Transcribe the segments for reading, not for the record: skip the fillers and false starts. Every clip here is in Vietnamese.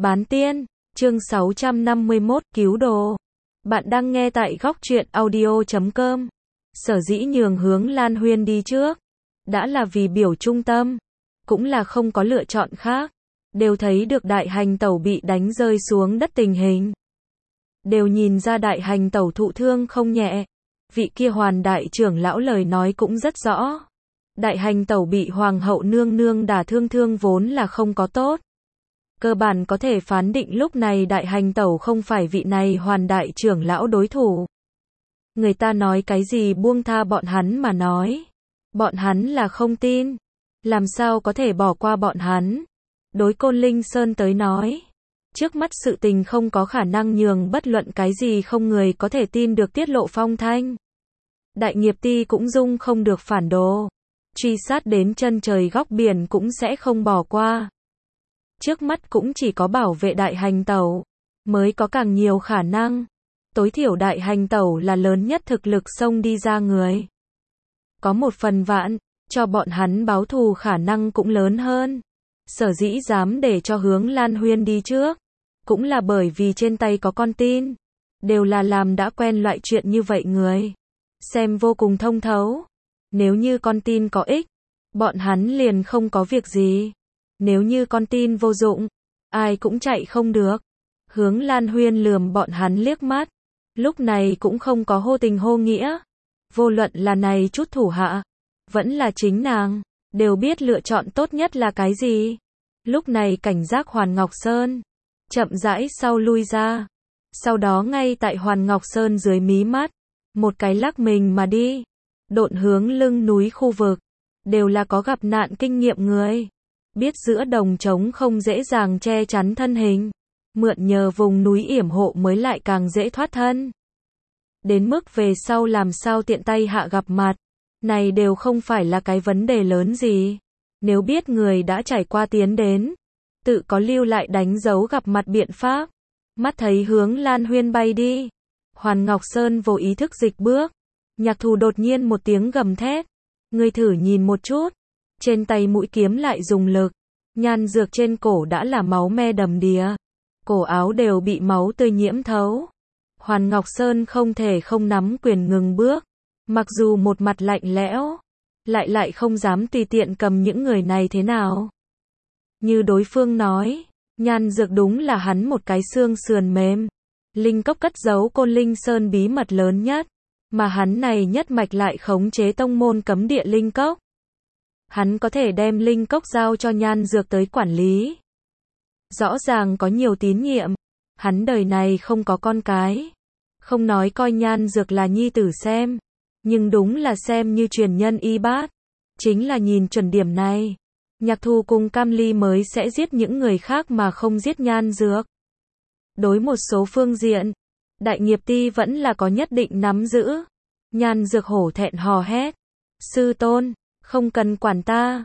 Bán tiên, chương 651, cứu đồ. Bạn đang nghe tại góc truyện audio.com. Sở dĩ nhường Hướng Lan Huyên đi trước, đã là vì biểu trung tâm, cũng là không có lựa chọn khác. Đều thấy được đại hành tẩu bị đánh rơi xuống đất tình hình. Đều nhìn ra đại hành tẩu thụ thương không nhẹ. Vị kia Hoàn đại trưởng lão lời nói cũng rất rõ. Đại hành tẩu bị hoàng hậu nương nương đả thương vốn là không có tốt. Cơ bản có thể phán định lúc này đại hành tẩu không phải vị này Hoàn đại trưởng lão đối thủ. Người ta nói cái gì buông tha bọn hắn mà nói. Bọn hắn là không tin. Làm sao có thể bỏ qua bọn hắn. Đối Côn Linh Sơn tới nói. Trước mắt sự tình không có khả năng nhường bất luận cái gì không người có thể tin được tiết lộ phong thanh. Đại nghiệp ti cũng dung không được phản đồ. Truy sát đến chân trời góc biển cũng sẽ không bỏ qua. Trước mắt cũng chỉ có bảo vệ đại hành tẩu, mới có càng nhiều khả năng. Tối thiểu đại hành tẩu là lớn nhất thực lực xông đi ra người. Có một phần vạn, cho bọn hắn báo thù khả năng cũng lớn hơn. Sở dĩ dám để cho Hướng Lan Huyên đi trước, cũng là bởi vì trên tay có con tin. Đều là làm đã quen loại chuyện như vậy người. Xem vô cùng thông thấu. Nếu như con tin có ích, bọn hắn liền không có việc gì. Nếu như con tin vô dụng, ai cũng chạy không được. Hướng Lan Huyên lườm bọn hắn liếc mắt. Lúc này cũng không có hô tình hô nghĩa. Vô luận là này chút thủ hạ, vẫn là chính nàng, đều biết lựa chọn tốt nhất là cái gì. Lúc này cảnh giác Hoàn Ngọc Sơn, chậm rãi sau lui ra. Sau đó ngay tại Hoàn Ngọc Sơn dưới mí mắt, một cái lắc mình mà đi. Độn hướng lưng núi khu vực, đều là có gặp nạn kinh nghiệm người. Biết giữa đồng trống không dễ dàng che chắn thân hình. Mượn nhờ vùng núi yểm hộ mới lại càng dễ thoát thân. Đến mức về sau làm sao tiện tay hạ gặp mặt. Này đều không phải là cái vấn đề lớn gì. Nếu biết người đã trải qua tiến đến, tự có lưu lại đánh dấu gặp mặt biện pháp. Mắt thấy Hướng Lan Huyên bay đi. Hoàn Ngọc Sơn vô ý thức dịch bước. Nhạc Thù đột nhiên một tiếng gầm thét. Ngươi thử nhìn một chút. Trên tay mũi kiếm lại dùng lực. Nhan dược trên cổ đã là máu me đầm đìa. Cổ áo đều bị máu tươi nhiễm thấu. Hoàn Ngọc Sơn không thể không nắm quyền ngừng bước. Mặc dù một mặt lạnh lẽo, lại không dám tùy tiện cầm những người này thế nào. Như đối phương nói, nhan dược đúng là hắn một cái xương sườn mềm. Linh cốc cất giấu Côn Linh Sơn bí mật lớn nhất. Mà hắn này nhất mạch lại khống chế tông môn cấm địa linh cốc. Hắn có thể đem linh cốc giao cho nhan dược tới quản lý. Rõ ràng có nhiều tín nhiệm. Hắn đời này không có con cái. Không nói coi nhan dược là nhi tử xem. Nhưng đúng là xem như truyền nhân y bát. Chính là nhìn chuẩn điểm này. Nhạc Thù cùng Cam Ly mới sẽ giết những người khác mà không giết nhan dược. Đối một số phương diện, đại nghiệp ti vẫn là có nhất định nắm giữ. Nhan dược hổ thẹn hò hét. Sư tôn, không cần quản ta.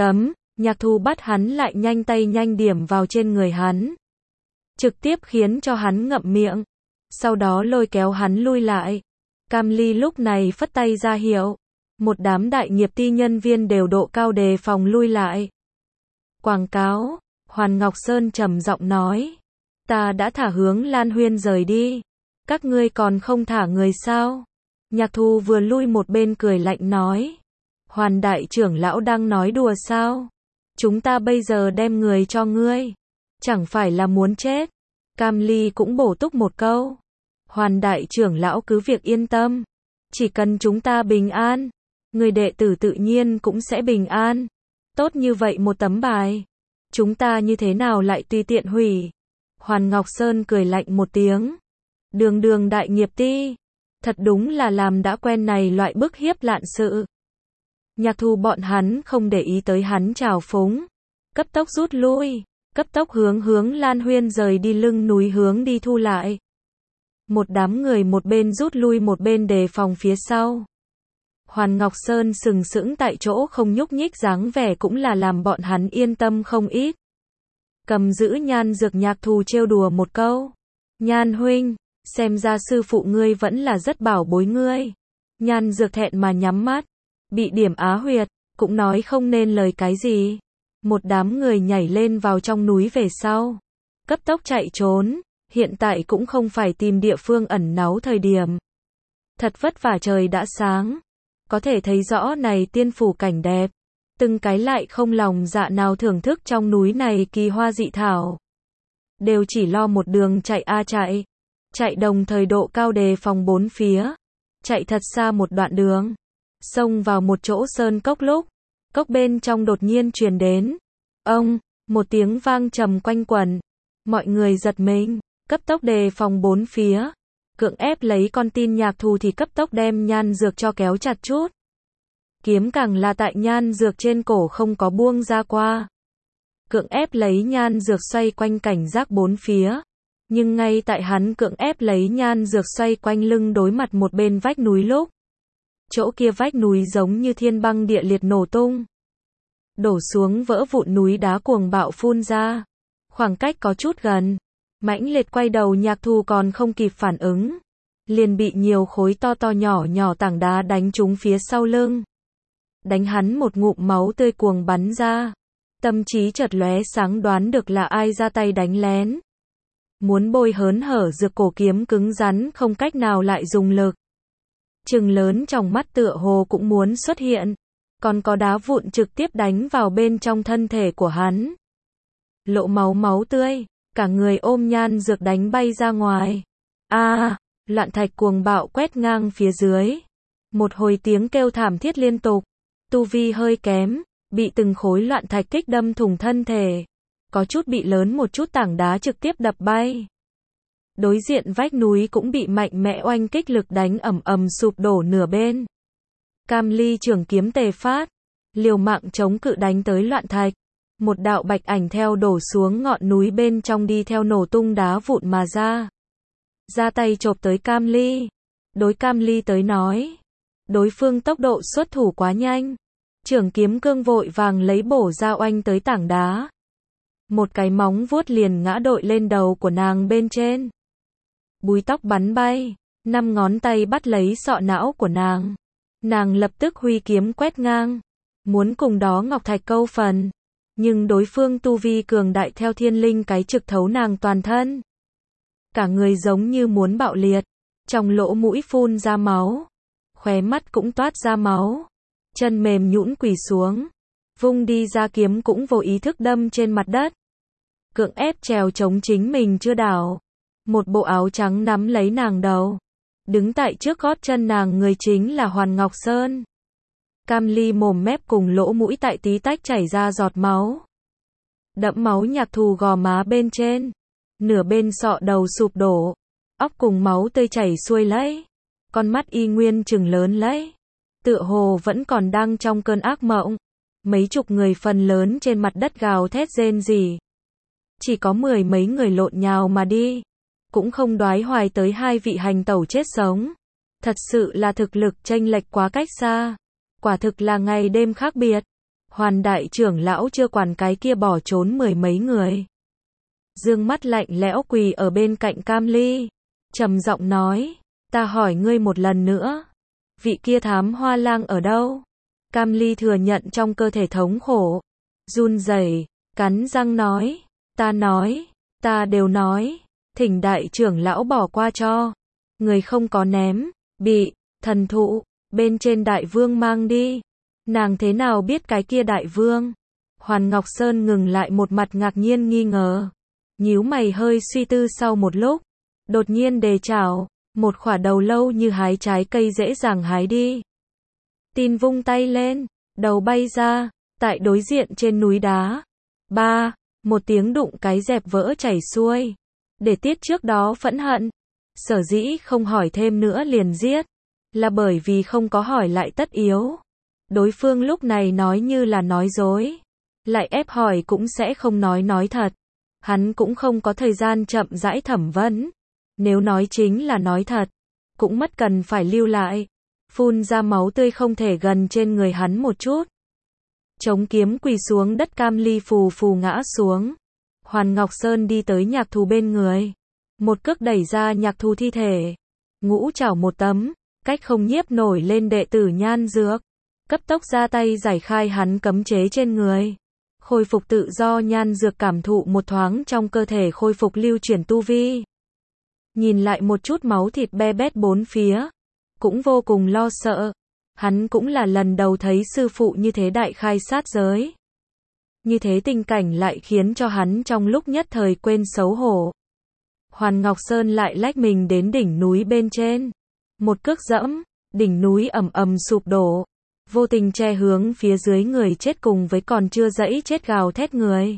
Nhạc Thù bắt hắn lại nhanh tay nhanh điểm vào trên người hắn. Trực tiếp khiến cho hắn ngậm miệng. Sau đó lôi kéo hắn lui lại. Cam Ly lúc này phất tay ra hiệu. Một đám đại nghiệp ti nhân viên đều độ cao đề phòng lui lại. Quảng cáo. Hoàn Ngọc Sơn trầm giọng nói. Ta đã thả Hướng Lan Huyên rời đi. Các ngươi còn không thả người sao? Nhạc Thù vừa lui một bên cười lạnh nói. Hoàn đại trưởng lão đang nói đùa sao? Chúng ta bây giờ đem người cho ngươi. Chẳng phải là muốn chết. Cam Ly cũng bổ túc một câu. Hoàn đại trưởng lão cứ việc yên tâm. Chỉ cần chúng ta bình an, người đệ tử tự nhiên cũng sẽ bình an. Tốt như vậy một tấm bài. Chúng ta như thế nào lại tùy tiện hủy? Hoàn Ngọc Sơn cười lạnh một tiếng. Đường đại nghiệp ti. Thật đúng là làm đã quen này loại bức hiếp lạn sự. Nhạc Thù bọn hắn không để ý tới hắn trào phúng. Cấp tốc rút lui. Cấp tốc hướng Lan Huyên rời đi lưng núi hướng đi thu lại. Một đám người một bên rút lui một bên đề phòng phía sau. Hoàn Ngọc Sơn sừng sững tại chỗ không nhúc nhích dáng vẻ cũng là làm bọn hắn yên tâm không ít. Cầm giữ nhan dược Nhạc Thù trêu đùa một câu. Nhan huynh, xem ra sư phụ ngươi vẫn là rất bảo bối ngươi. Nhan dược thẹn mà nhắm mắt. Bị điểm á huyệt, cũng nói không nên lời cái gì. Một đám người nhảy lên vào trong núi về sau. cấp tốc chạy trốn, hiện tại cũng không phải tìm địa phương ẩn náu thời điểm. Thật vất vả trời đã sáng, có thể thấy rõ này tiên phủ cảnh đẹp, từng cái lại không lòng dạ nào thưởng thức trong núi này kỳ hoa dị thảo. Đều chỉ lo một đường chạy chạy đồng thời độ cao đề phòng bốn phía, chạy thật xa một đoạn đường, xông vào một chỗ sơn cốc lúc, cốc bên trong đột nhiên truyền đến, một tiếng vang trầm quanh quẩn, mọi người giật mình, cấp tốc đề phòng bốn phía, cưỡng ép lấy con tin nhạc thù thì cấp tốc đem nhan dược cho kéo chặt chút. Kiếm càng là tại nhan dược trên cổ không có buông ra qua. Cưỡng ép lấy nhan dược xoay quanh cảnh giác bốn phía. Nhưng ngay tại hắn cưỡng ép lấy nhan dược xoay quanh lưng đối mặt một bên vách núi lúc. Chỗ kia vách núi giống như thiên băng địa liệt nổ tung. Đổ xuống vỡ vụn núi đá cuồng bạo phun ra. Khoảng cách có chút gần. Mãnh liệt quay đầu nhạc thù còn không kịp phản ứng. Liền bị nhiều khối to nhỏ tảng đá đánh trúng phía sau lưng. Đánh hắn một ngụm máu tươi cuồng bắn ra. Tâm trí chợt lóe sáng đoán được là ai ra tay đánh lén. Muốn bôi hớn hở dược cổ kiếm cứng rắn không cách nào lại dùng lực. Trừng lớn trong mắt tựa hồ cũng muốn xuất hiện. Còn có đá vụn trực tiếp đánh vào bên trong thân thể của hắn. Lộ máu tươi, cả người ôm nhan dược đánh bay ra ngoài. Loạn thạch cuồng bạo quét ngang phía dưới. Một hồi tiếng kêu thảm thiết liên tục. Tu vi hơi kém, bị từng khối loạn thạch kích đâm thủng thân thể. Có chút bị lớn một chút tảng đá trực tiếp đập bay. Đối diện vách núi cũng bị mạnh mẽ oanh kích lực đánh ầm sụp đổ nửa bên. Cam Ly trường kiếm tề phát, liều mạng chống cự đánh tới loạn thạch. Một đạo bạch ảnh theo đổ xuống ngọn núi bên trong đi theo nổ tung đá vụn mà ra. Ra tay chộp tới Cam Ly. Đối Cam Ly tới nói. Đối phương tốc độ xuất thủ quá nhanh. Trường kiếm cương vội vàng lấy bổ ra oanh tới tảng đá. Một cái móng vuốt liền ngã đội lên đầu của nàng bên trên. Búi tóc bắn bay, 5 ngón tay bắt lấy sọ não của nàng. Nàng lập tức huy kiếm quét ngang, muốn cùng đó ngọc thạch câu phần. Nhưng đối phương tu vi cường đại theo thiên linh cái trực thấu nàng toàn thân. Cả người giống như muốn bạo liệt, trong lỗ mũi phun ra máu, khóe mắt cũng toát ra máu. Chân mềm nhũn quỳ xuống, vung đi ra kiếm cũng vô ý thức đâm trên mặt đất. Cưỡng ép trèo chống chính mình chưa đảo. Một bộ áo trắng nắm lấy nàng đầu. Đứng tại trước gót chân nàng người chính là Hoàn Ngọc Sơn. Cam Ly mồm mép cùng lỗ mũi tại tí tách chảy ra giọt máu. Đẫm máu nhạc thù gò má bên trên. Nửa bên sọ đầu sụp đổ. Óc cùng máu tươi chảy xuôi lấy. Con mắt y nguyên trừng lớn lấy. Tựa hồ vẫn còn đang trong cơn ác mộng. Mấy chục người phần lớn trên mặt đất gào thét rên rỉ. Chỉ có 10 mấy người lộn nhào mà đi. Cũng không đoái hoài tới 2 vị hành tẩu chết sống. Thật sự là thực lực chênh lệch quá cách xa. Quả thực là ngày đêm khác biệt. Hoàn đại trưởng lão chưa quản cái kia bỏ trốn 10 mấy người. Dương mắt lạnh lẽo quỳ ở bên cạnh Cam Ly. Trầm giọng nói. Ta hỏi ngươi một lần nữa. Vị kia thám hoa lang ở đâu? Cam Ly thừa nhận trong cơ thể thống khổ. Run rẩy, cắn răng nói. Ta đều nói. Thỉnh đại trưởng lão bỏ qua cho. Người không có ném, bị, thần thụ, bên trên đại vương mang đi. Nàng thế nào biết cái kia đại vương? Hoàn Ngọc Sơn ngừng lại một mặt ngạc nhiên nghi ngờ. Nhíu mày hơi suy tư sau một lúc. Đột nhiên đề chảo, một khỏa đầu lâu như hái trái cây dễ dàng hái đi. Tin vung tay lên, đầu bay ra, tại đối diện trên núi đá. Một tiếng đụng cái dẹp vỡ chảy xuôi. Để tiết trước đó phẫn hận. Sở dĩ không hỏi thêm nữa liền giết. Là bởi vì không có hỏi lại tất yếu. Đối phương lúc này nói như là nói dối. Lại ép hỏi cũng sẽ không nói thật. Hắn cũng không có thời gian chậm rãi thẩm vấn. Nếu nói chính là nói thật. Cũng mất cần phải lưu lại. Phun ra máu tươi không thể gần trên người hắn một chút. Chống kiếm quỳ xuống đất Cam Ly phù phù ngã xuống. Hoàn Ngọc Sơn đi tới nhạc thù bên người. Một cước đẩy ra nhạc thù thi thể. Ngũ chảo một tấm, cách không nhiếp nổi lên đệ tử nhan dược. Cấp tốc ra tay giải khai hắn cấm chế trên người. Khôi phục tự do. Nhan Dược cảm thụ một thoáng trong cơ thể khôi phục lưu chuyển tu vi. Nhìn lại một chút máu thịt be bét bốn phía, cũng vô cùng lo sợ. Hắn cũng là lần đầu thấy sư phụ như thế đại khai sát giới. Như thế tình cảnh lại khiến cho hắn trong lúc nhất thời quên xấu hổ. Hoàn Ngọc Sơn lại lách mình đến đỉnh núi bên trên. Một cước dẫm, đỉnh núi ầm ầm sụp đổ. Vô tình che hướng phía dưới người chết cùng với còn chưa dẫy chết gào thét người.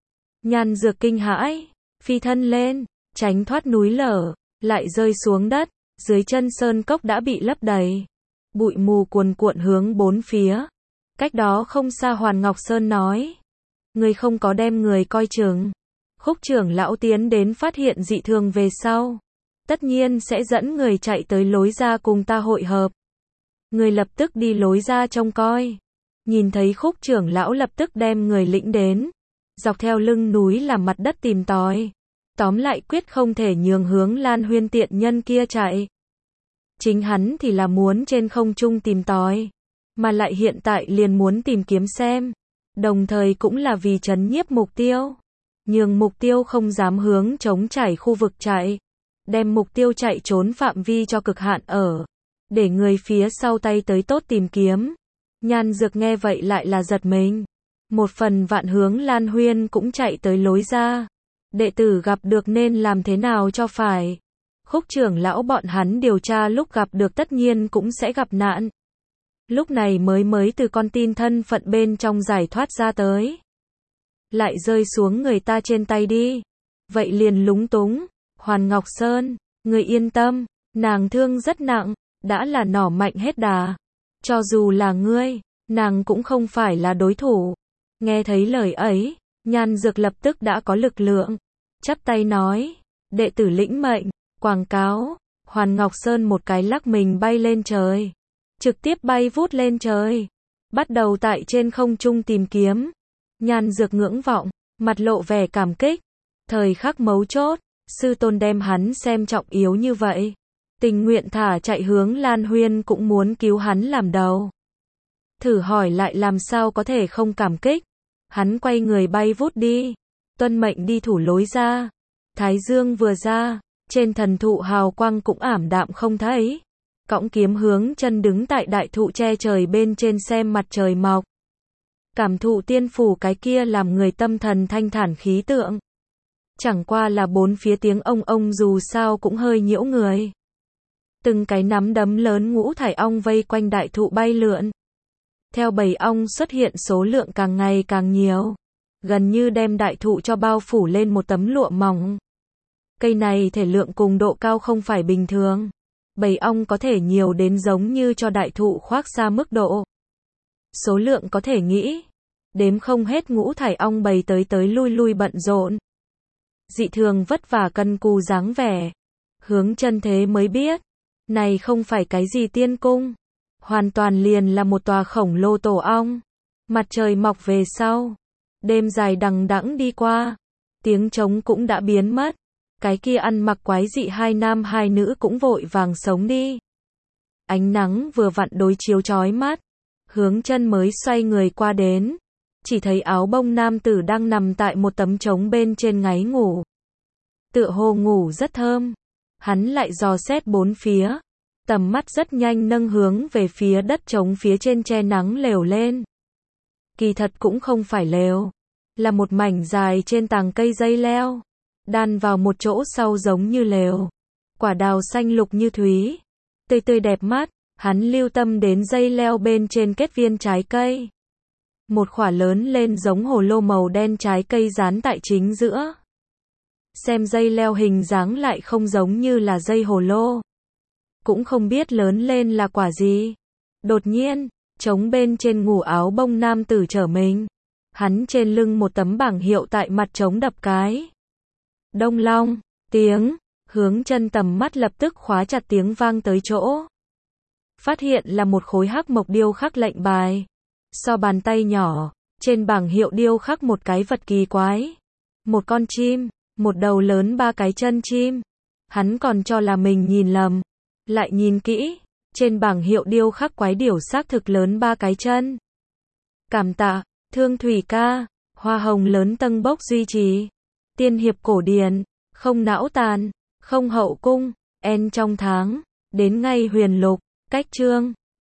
Nhan Dược kinh hãi, phi thân lên, tránh thoát núi lở, lại rơi xuống đất. Dưới chân sơn cốc đã bị lấp đầy. Bụi mù cuồn cuộn hướng bốn phía. Cách đó không xa Hoàn Ngọc Sơn nói. Người không có đem người coi chừng. Khúc trưởng lão tiến đến phát hiện dị thường về sau. Tất nhiên sẽ dẫn người chạy tới lối ra cùng ta hội hợp. Người lập tức đi lối ra trông coi. Nhìn thấy Khúc trưởng lão lập tức đem người lĩnh đến. Dọc theo lưng núi làm mặt đất tìm tòi. Tóm lại quyết không thể nhường hướng Lan Huyên tiện nhân kia chạy. Chính hắn thì là muốn trên không trung tìm tòi. Mà lại hiện tại liền muốn tìm kiếm xem. Đồng thời cũng là vì trấn nhiếp mục tiêu. Nhường mục tiêu không dám hướng trống trải khu vực chạy. Đem mục tiêu chạy trốn phạm vi cho cực hạn ở. Để người phía sau tay tới tốt tìm kiếm. Nhan Dược nghe vậy lại là giật mình. Một phần vạn hướng Lan Huyên cũng chạy tới lối ra. Đệ tử gặp được nên làm thế nào cho phải. Khúc trưởng lão bọn hắn điều tra lúc gặp được tất nhiên cũng sẽ gặp nạn. Lúc này mới từ con tin thân phận bên trong giải thoát ra tới. Lại rơi xuống người ta trên tay đi. Vậy liền lúng túng. Hoàn Ngọc Sơn, người yên tâm, nàng thương rất nặng, đã là nỏ mạnh hết đà. Cho dù là ngươi, nàng cũng không phải là đối thủ. Nghe thấy lời ấy, Nhan Dược lập tức đã có lực lượng. Chắp tay nói, đệ tử lĩnh mệnh, quảng cáo. Hoàn Ngọc Sơn một cái lắc mình bay lên trời. Trực tiếp bay vút lên trời. Bắt đầu tại trên không trung tìm kiếm. Nhan Dược ngưỡng vọng, mặt lộ vẻ cảm kích. Thời khắc mấu chốt, sư tôn đem hắn xem trọng yếu như vậy. Tình nguyện thả chạy hướng Lan Huyên cũng muốn cứu hắn làm đầu. Thử hỏi lại làm sao có thể không cảm kích. Hắn quay người bay vút đi. Tuân mệnh đi thủ lối ra. Thái dương vừa ra, trên thần thụ hào quang cũng ảm đạm không thấy. Cõng kiếm hướng chân đứng tại đại thụ che trời bên trên xem mặt trời mọc. Cảm thụ tiên phủ cái kia làm người tâm thần thanh thản khí tượng. Chẳng qua là bốn phía tiếng ông dù sao cũng hơi nhiễu người. Từng cái nắm đấm lớn ngũ thải ong vây quanh đại thụ bay lượn. Theo bầy ong xuất hiện số lượng càng ngày càng nhiều. Gần như đem đại thụ cho bao phủ lên một tấm lụa mỏng. Cây này thể lượng cùng độ cao không phải bình thường. Bầy ong có thể nhiều đến giống như cho đại thụ khoác xa mức độ. Số lượng có thể nghĩ. Đếm không hết ngũ thải ong bầy tới lui bận rộn. Dị thường vất vả cân cù dáng vẻ. Hướng chân thế mới biết. Này không phải cái gì tiên cung. Hoàn toàn liền là một tòa khổng lồ tổ ong. Mặt trời mọc về sau. Đêm dài đằng đẵng đi qua. Tiếng trống cũng đã biến mất. Cái kia ăn mặc quái dị hai nam hai nữ cũng vội vàng sống đi. Ánh nắng vừa vặn đối chiếu chói mắt. Hướng chân mới xoay người qua đến. Chỉ thấy áo bông nam tử đang nằm tại một tấm trống bên trên ngáy ngủ. Tựa hồ ngủ rất thơm. Hắn lại dò xét bốn phía. Tầm mắt rất nhanh nâng hướng về phía đất trống phía trên che nắng lều lên. Kỳ thật cũng không phải lều. Là một mảnh dài trên tàng cây dây leo. Đan vào một chỗ sau giống như lều. Quả đào xanh lục như thúy. Tươi tươi đẹp mắt. Hắn lưu tâm đến dây leo bên trên kết viên trái cây. Một quả lớn lên giống hồ lô màu đen trái cây dán tại chính giữa. Xem dây leo hình dáng lại không giống như là dây hồ lô. Cũng không biết lớn lên là quả gì. Đột nhiên, trống bên trên ngủ áo bông nam tử trở mình. Hắn trên lưng một tấm bảng hiệu tại mặt trống đập cái. Đông long, tiếng, hướng chân tầm mắt lập tức khóa chặt tiếng vang tới chỗ. Phát hiện là một khối hắc mộc điêu khắc lệnh bài. So bàn tay nhỏ, trên bảng hiệu điêu khắc một cái vật kỳ quái. Một con chim, một đầu lớn ba cái chân chim. Hắn còn cho là mình nhìn lầm. Lại nhìn kỹ, trên bảng hiệu điêu khắc quái điểu xác thực lớn ba cái chân. Cảm tạ, Thương Thủy ca. Hoa hồng lớn tâng bốc duy trì. Tiên hiệp cổ điển, không não tàn, không hậu cung, en trong tháng, đến ngay huyền lục, cách chương.